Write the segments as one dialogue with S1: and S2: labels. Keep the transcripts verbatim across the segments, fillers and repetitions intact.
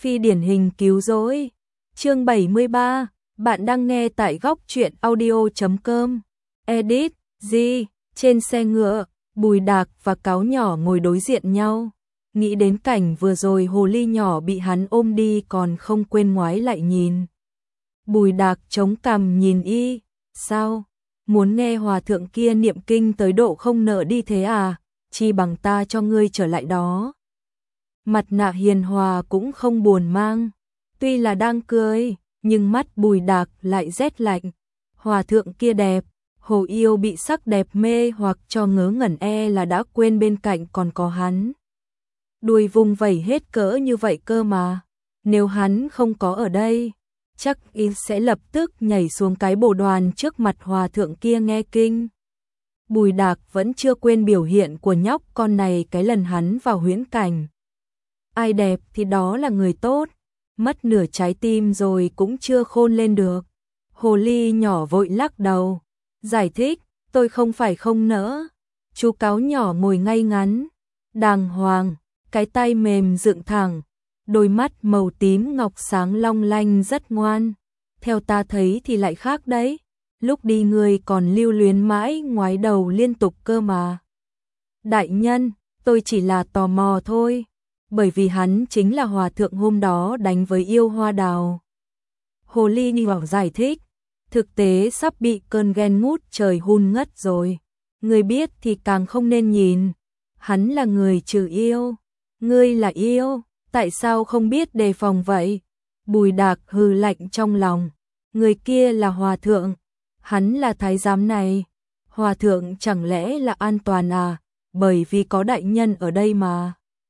S1: Phi điển hình cứu rỗi. Chương bảy mươi ba, bạn đang nghe tại góc truyện audio chấm com. Edit, G, trên xe ngựa, Bùi Đạc và Cáo Nhỏ ngồi đối diện nhau. Nghĩ đến cảnh vừa rồi hồ ly nhỏ bị hắn ôm đi còn không quên ngoái lại nhìn. Bùi Đạc chống cằm nhìn y, sao? Muốn nghe hòa thượng kia niệm kinh tới độ không nỡ đi thế à? Chi bằng ta cho ngươi trở lại đó. Mặt nạ hiền hòa cũng không buồn mang. Tuy là đang cười, nhưng mắt Bùi Đạc lại rét lạnh. Hòa thượng kia đẹp, hồ yêu bị sắc đẹp mê hoặc cho ngớ ngẩn e là đã quên bên cạnh còn có hắn. Đuôi vùng vẩy hết cỡ như vậy cơ mà. Nếu hắn không có ở đây, chắc y sẽ lập tức nhảy xuống cái bồ đoàn trước mặt hòa thượng kia nghe kinh. Bùi Đạc vẫn chưa quên biểu hiện của nhóc con này cái lần hắn vào huyễn cảnh. Ai đẹp thì đó là người tốt, mất nửa trái tim rồi cũng chưa khôn lên được. Hồ ly nhỏ vội lắc đầu, giải thích, tôi không phải không nỡ. Chú Cáo Nhỏ ngồi ngay ngắn, đàng hoàng, cái tay mềm dựng thẳng, đôi mắt màu tím ngọc sáng long lanh rất ngoan. Theo ta thấy thì lại khác đấy, lúc đi người còn lưu luyến mãi ngoái đầu liên tục cơ mà. Đại nhân, tôi chỉ là tò mò thôi, bởi vì hắn chính là hòa thượng hôm đó đánh với yêu hoa đào. Hồ ly đi vào giải thích, thực tế sắp bị cơn ghen ngút trời hun ngất rồi. Người biết thì càng không nên nhìn, hắn là người trừ yêu, ngươi là yêu, tại sao không biết đề phòng vậy? Bùi Đạc hừ lạnh trong lòng, người kia là hòa thượng, hắn là thái giám này. Hòa thượng chẳng lẽ là an toàn à, bởi vì có đại nhân ở đây mà.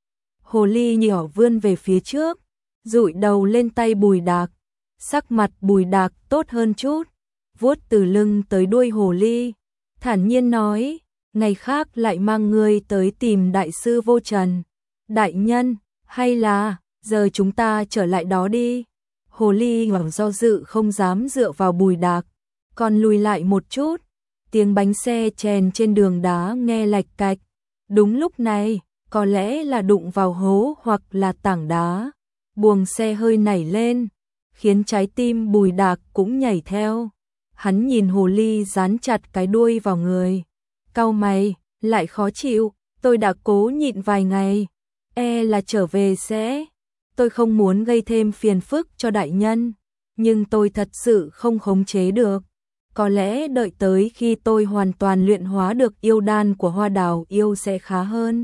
S1: Hồ ly nhỏ vươn về phía trước, dụi đầu lên tay Bùi Đạc. Sắc mặt Bùi Đạc tốt hơn chút, vuốt từ lưng tới đuôi hồ ly, thản nhiên nói, ngày khác lại mang ngươi tới tìm đại sư Vô Trần. Đại nhân, hay là, giờ chúng ta trở lại đó đi. Hồ ly hoảng do dự không dám dựa vào Bùi Đạc, còn lùi lại một chút. Tiếng bánh xe chèn trên đường đá nghe lạch cạch. Đúng lúc này, có lẽ là đụng vào hố hoặc là tảng đá. Buồng xe hơi nảy lên, khiến trái tim Bùi Đạc cũng nhảy theo. Hắn nhìn hồ ly dán chặt cái đuôi vào người. Cau mày, lại khó chịu, tôi đã cố nhịn vài ngày. E là trở về sẽ. Tôi không muốn gây thêm phiền phức cho đại nhân, nhưng tôi thật sự không khống chế được. Có lẽ đợi tới khi tôi hoàn toàn luyện hóa được yêu đan của hoa đào yêu sẽ khá hơn.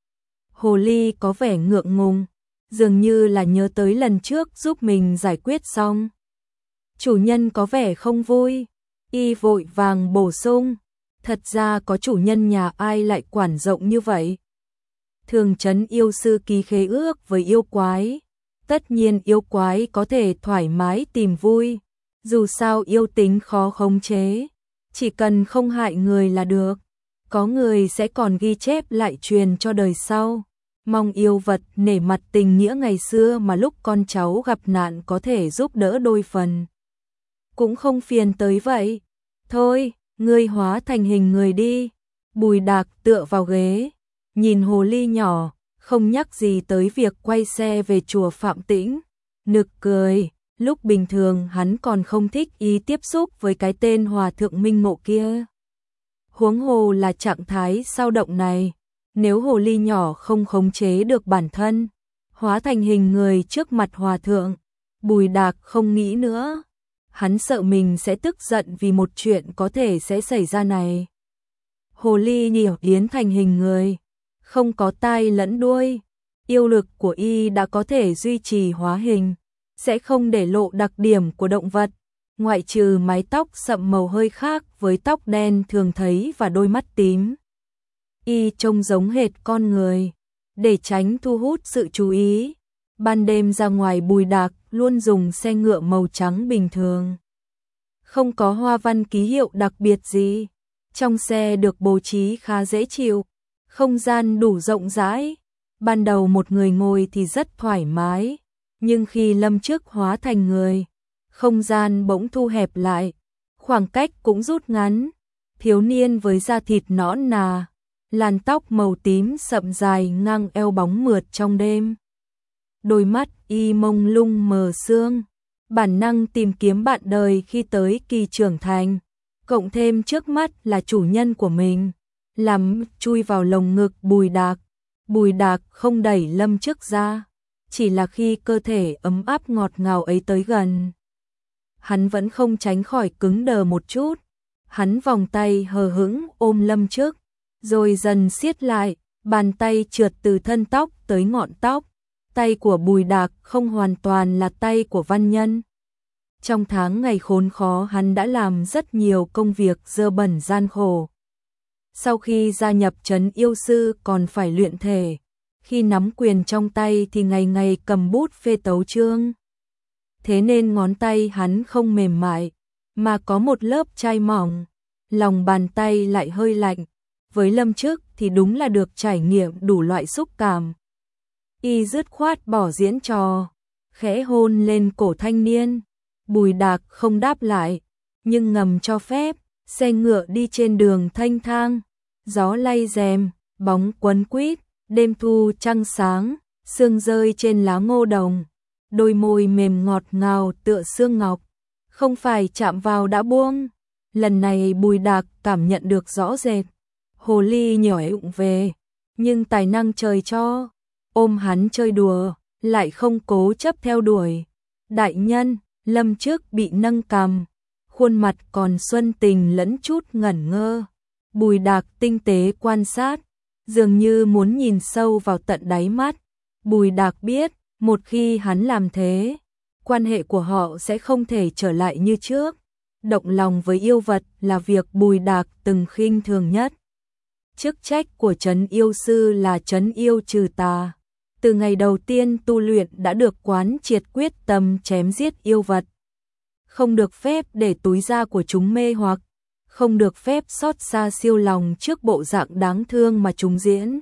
S1: Hồ ly có vẻ ngượng ngùng, dường như là nhớ tới lần trước giúp mình giải quyết xong. Chủ nhân có vẻ không vui, y vội vàng bổ sung, thật ra có chủ nhân nhà ai lại quản rộng như vậy. Thường trấn yêu sư ký khế ước với yêu quái, tất nhiên yêu quái có thể thoải mái tìm vui, dù sao yêu tính khó khống chế, chỉ cần không hại người là được. Có người sẽ còn ghi chép lại truyền cho đời sau, mong yêu vật nể mặt tình nghĩa ngày xưa mà lúc con cháu gặp nạn có thể giúp đỡ đôi phần. Cũng không phiền tới vậy. Thôi, ngươi hóa thành hình người đi. Bùi Đạc tựa vào ghế, nhìn hồ ly nhỏ, không nhắc gì tới việc quay xe về chùa Phạm Tĩnh. Nực cười, lúc bình thường hắn còn không thích ý tiếp xúc với cái tên hòa thượng minh ngộ kia. Huống hồ là trạng thái sao động này, nếu hồ ly nhỏ không khống chế được bản thân, hóa thành hình người trước mặt hòa thượng, Bùi Đạc không nghĩ nữa. Hắn sợ mình sẽ tức giận vì một chuyện có thể sẽ xảy ra này. Hồ ly nhỏ biến thành hình người, không có tai lẫn đuôi, yêu lực của y đã có thể duy trì hóa hình, sẽ không để lộ đặc điểm của động vật, ngoại trừ mái tóc sậm màu hơi khác với tóc đen thường thấy và đôi mắt tím. Y trông giống hệt con người, để tránh thu hút sự chú ý. Ban đêm ra ngoài Bùi Đạc luôn dùng xe ngựa màu trắng bình thường, không có hoa văn ký hiệu đặc biệt gì. Trong xe được bố trí khá dễ chịu, không gian đủ rộng rãi. Ban đầu một người ngồi thì rất thoải mái, nhưng khi lâm trước hóa thành người, không gian bỗng thu hẹp lại, khoảng cách cũng rút ngắn. Thiếu niên với da thịt nõn nà, làn tóc màu tím sậm dài ngang eo bóng mượt trong đêm. đôi mắt y mông lung mờ sương, bản năng tìm kiếm bạn đời khi tới kỳ trưởng thành, cộng thêm trước mắt là chủ nhân của mình, làm chui vào lồng ngực Bùi Đạc. Bùi Đạc không đẩy Lâm Chức ra, chỉ là khi cơ thể ấm áp ngọt ngào ấy tới gần, hắn vẫn không tránh khỏi cứng đờ một chút. Hắn vòng tay hờ hững ôm Lâm Chức, rồi dần siết lại, bàn tay trượt từ thân tóc tới ngọn tóc. Tay của Bùi Đạc không hoàn toàn là tay của văn nhân. Trong tháng ngày khốn khó hắn đã làm rất nhiều công việc dơ bẩn gian khổ. Sau khi gia nhập trấn yêu sư còn phải luyện thể, khi nắm quyền trong tay thì ngày ngày cầm bút phê tấu chương. Thế nên ngón tay hắn không mềm mại, mà có một lớp chai mỏng, lòng bàn tay lại hơi lạnh. Với Lâm Chức thì đúng là được trải nghiệm đủ loại xúc cảm. Y dứt khoát bỏ diễn trò, khẽ hôn lên cổ thanh niên. Bùi Đạc không đáp lại, nhưng ngầm cho phép. Xe ngựa đi trên đường thanh thang, gió lay rèm, bóng quấn quýt, đêm thu trăng sáng, sương rơi trên lá ngô đồng, đôi môi mềm ngọt ngào tựa xương ngọc, không phải chạm vào đã buông. Lần này Bùi Đạc cảm nhận được rõ rệt, hồ ly nhỏi ụng về, nhưng tài năng trời cho, ôm hắn chơi đùa, lại không cố chấp theo đuổi. Đại nhân, Lâm Chức bị nâng cằm, khuôn mặt còn xuân tình lẫn chút ngẩn ngơ. Bùi Đạc tinh tế quan sát, dường như muốn nhìn sâu vào tận đáy mắt. Bùi Đạc biết, một khi hắn làm thế, quan hệ của họ sẽ không thể trở lại như trước. Động lòng với yêu vật là việc Bùi Đạc từng khinh thường nhất. Chức trách của trấn yêu sư là trấn yêu trừ tà. Từ ngày đầu tiên tu luyện đã được quán triệt quyết tâm chém giết yêu vật. Không được phép để túi da của chúng mê hoặc, không được phép xót xa siêu lòng trước bộ dạng đáng thương mà chúng diễn.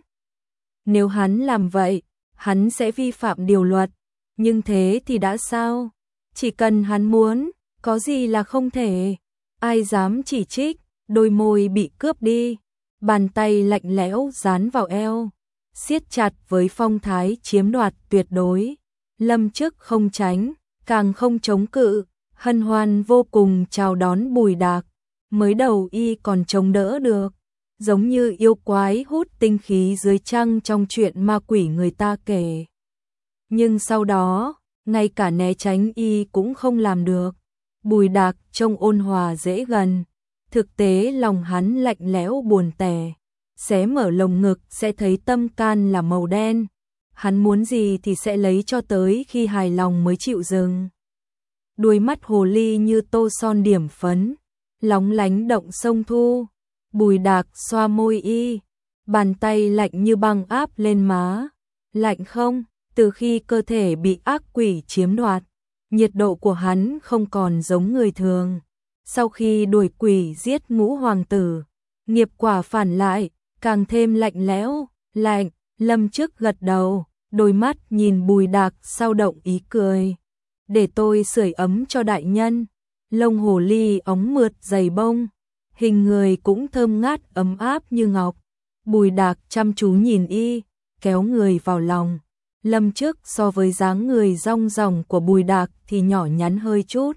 S1: Nếu hắn làm vậy, hắn sẽ vi phạm điều luật, nhưng thế thì đã sao? Chỉ cần hắn muốn, có gì là không thể? Ai dám chỉ trích? Đôi môi bị cướp đi, bàn tay lạnh lẽo dán vào eo, siết chặt với phong thái chiếm đoạt tuyệt đối. Lâm Chức không tránh, càng không chống cự, hân hoan vô cùng chào đón Bùi Đạc. Mới đầu y còn chống đỡ được, giống như yêu quái hút tinh khí dưới trăng trong chuyện ma quỷ người ta kể. Nhưng sau đó, ngay cả né tránh y cũng không làm được. Bùi Đạc trông ôn hòa dễ gần, thực tế lòng hắn lạnh lẽo buồn tẻ. Xé mở lồng ngực sẽ thấy tâm can là màu đen. Hắn muốn gì thì sẽ lấy cho tới khi hài lòng mới chịu dừng. Đuôi mắt hồ ly như tô son điểm phấn, lóng lánh động sông thu. Bùi Đạc xoa môi y, bàn tay lạnh như băng áp lên má. Lạnh không? Từ khi cơ thể bị ác quỷ chiếm đoạt, nhiệt độ của hắn không còn giống người thường. Sau khi đuổi quỷ giết ngũ hoàng tử, nghiệp quả phản lại, càng thêm lạnh lẽo. Lạnh. Lâm Chức gật đầu, đôi mắt nhìn Bùi Đạc sao động ý cười. Để tôi sưởi ấm cho đại nhân. Lông hồ ly óng mượt dày bông, hình người cũng thơm ngát ấm áp như ngọc. Bùi Đạc chăm chú nhìn y, kéo người vào lòng. Lâm Chức so với dáng người rong ròng của Bùi Đạc thì nhỏ nhắn hơi chút.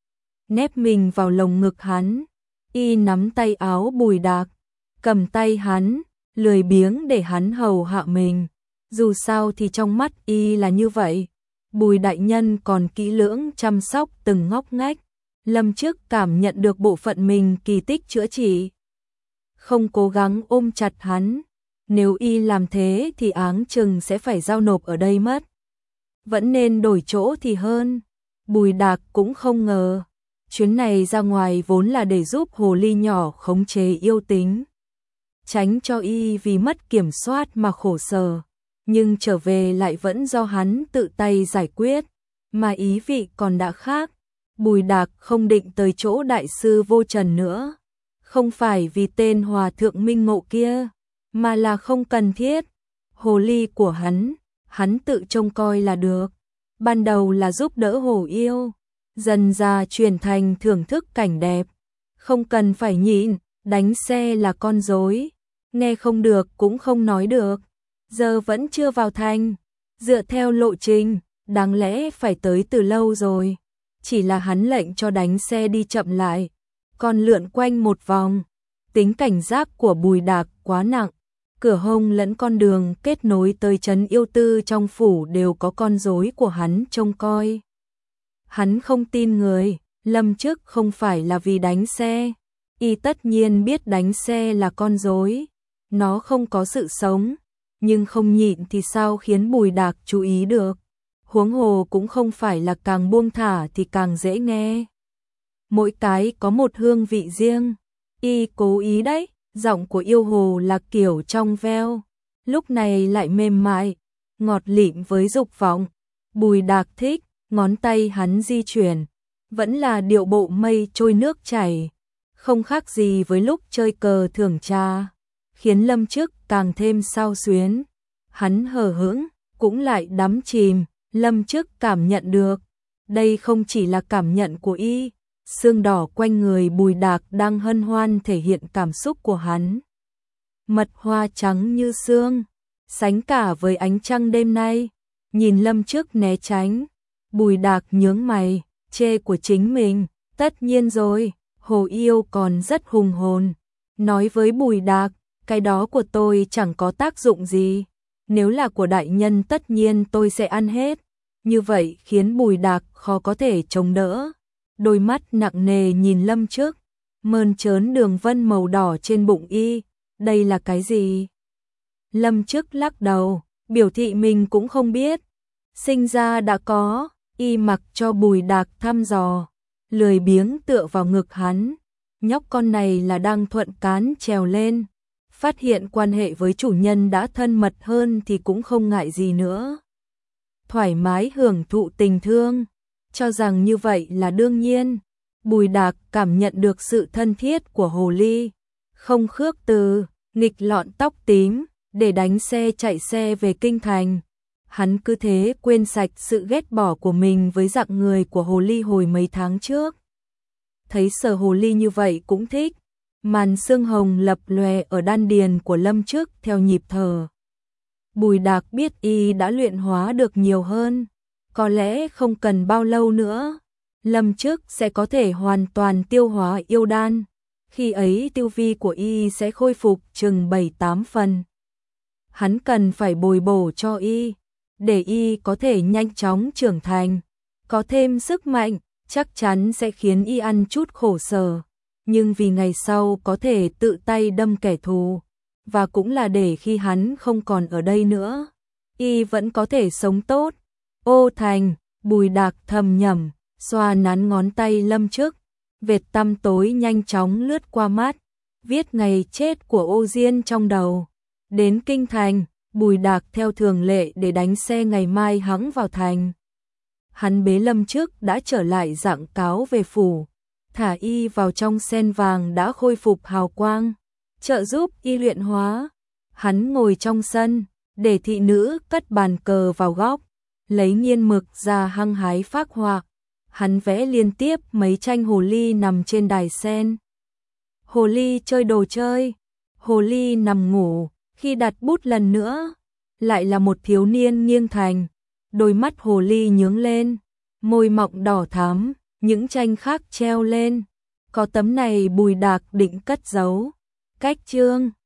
S1: Nép mình vào lồng ngực hắn, y nắm tay áo Bùi Đạc, cầm tay hắn, lười biếng để hắn hầu hạ mình. Dù sao thì trong mắt y là như vậy. Bùi đại nhân còn kỹ lưỡng chăm sóc từng ngóc ngách. Lâm Chức cảm nhận được bộ phận mình kỳ tích chữa trị. Không cố gắng ôm chặt hắn. Nếu y làm thế thì áng chừng sẽ phải giao nộp ở đây mất. Vẫn nên đổi chỗ thì hơn. Bùi Đạc cũng không ngờ. Chuyến này ra ngoài vốn là để giúp hồ ly nhỏ khống chế yêu tính, tránh cho y vì mất kiểm soát mà khổ sở. Nhưng trở về lại vẫn do hắn tự tay giải quyết. Mà ý vị còn đã khác. Bùi Đạc không định tới chỗ đại sư Vô Trần nữa. Không phải vì tên hòa thượng minh ngộ kia, mà là không cần thiết. Hồ ly của hắn, hắn tự trông coi là được. Ban đầu là giúp đỡ hồ yêu, dần ra chuyển thành thưởng thức cảnh đẹp. Không cần phải nhịn, đánh xe là con rối. Nghe không được cũng không nói được. Giờ vẫn chưa vào thành. Dựa theo lộ trình, đáng lẽ phải tới từ lâu rồi. Chỉ là hắn lệnh cho đánh xe đi chậm lại, còn lượn quanh một vòng. Tính cảnh giác của Bùi Đạc quá nặng. Cửa hông lẫn con đường kết nối tới trấn Yêu Tư trong phủ đều có con rối của hắn trông coi. Hắn không tin người, Lâm Chức không phải là vì đánh xe. Y tất nhiên biết đánh xe là con rối, nó không có sự sống, nhưng không nhịn thì sao khiến Bùi Đạc chú ý được. Huống hồ cũng không phải là càng buông thả thì càng dễ nghe. Mỗi cái có một hương vị riêng. Y cố ý đấy, giọng của yêu hồ là kiểu trong veo, lúc này lại mềm mại, ngọt lịm với dục vọng. Bùi Đạc thích, ngón tay hắn di chuyển, vẫn là điệu bộ mây trôi nước chảy, không khác gì với lúc chơi cờ thưởng trà, khiến Lâm Chức càng thêm xao xuyến. Hắn hờ hững, cũng lại đắm chìm, Lâm Chức cảm nhận được. Đây không chỉ là cảm nhận của y, xương đỏ quanh người Bùi Đạc đang hân hoan thể hiện cảm xúc của hắn. Mật hoa trắng như sương, sánh cả với ánh trăng đêm nay. Nhìn Lâm Chức né tránh, Bùi Đạc nhướng mày, chê của chính mình, tất nhiên rồi, hồ yêu còn rất hùng hồn. Nói với Bùi Đạc, cái đó của tôi chẳng có tác dụng gì, nếu là của đại nhân tất nhiên tôi sẽ ăn hết. Như vậy khiến Bùi Đạc khó có thể chống đỡ. Đôi mắt nặng nề nhìn Lâm Chức, mơn trớn đường vân màu đỏ trên bụng y, đây là cái gì? Lâm Chức lắc đầu, biểu thị mình cũng không biết. Sinh ra đã có, y mặc cho Bùi Đạc thăm dò, lười biếng tựa vào ngực hắn. Nhóc con này là đang thuận cán trèo lên, phát hiện quan hệ với chủ nhân đã thân mật hơn thì cũng không ngại gì nữa. Thoải mái hưởng thụ tình thương, cho rằng như vậy là đương nhiên. Bùi Đạc cảm nhận được sự thân thiết của hồ ly, không khước từ, nghịch lọn tóc tím, để đánh xe chạy xe về kinh thành. Hắn cứ thế quên sạch sự ghét bỏ của mình với dạng người của hồ ly hồi mấy tháng trước. Thấy sở hồ ly như vậy cũng thích, màn sương hồng lập lòe ở đan điền của Lâm Chức theo nhịp thở. Bùi Đạc biết y đã luyện hóa được nhiều hơn, có lẽ không cần bao lâu nữa, Lâm Chức sẽ có thể hoàn toàn tiêu hóa yêu đan, khi ấy tiêu vi của y sẽ khôi phục chừng bảy tám phần. Hắn cần phải bồi bổ cho y, để y có thể nhanh chóng trưởng thành, có thêm sức mạnh, chắc chắn sẽ khiến y ăn chút khổ sở, nhưng vì ngày sau có thể tự tay đâm kẻ thù, và cũng là để khi hắn không còn ở đây nữa, y vẫn có thể sống tốt. Ô Thành, Bùi Đạc thầm nhẩm, xoa nắn ngón tay Lâm Chức, vệt tăm tối nhanh chóng lướt qua mắt, viết ngày chết của Ô Diên trong đầu. Đến kinh thành, Bùi Đạc theo thường lệ để đánh xe ngày mai hẵng vào thành. Hắn bế Lâm Chức đã trở lại dạng cáo về phủ, thả y vào trong sen vàng đã khôi phục hào quang, trợ giúp y luyện hóa. Hắn ngồi trong sân, để thị nữ cất bàn cờ vào góc, lấy nghiên mực ra hăng hái phác họa. Hắn vẽ liên tiếp mấy tranh hồ ly nằm trên đài sen. Hồ ly chơi đồ chơi, hồ ly nằm ngủ, khi đặt bút lần nữa, lại là một thiếu niên nghiêng thành, đôi mắt hồ ly nhướng lên, môi mọng đỏ thắm, những tranh khác treo lên. Có tấm này Bùi Đạc định cất giấu. Cách chương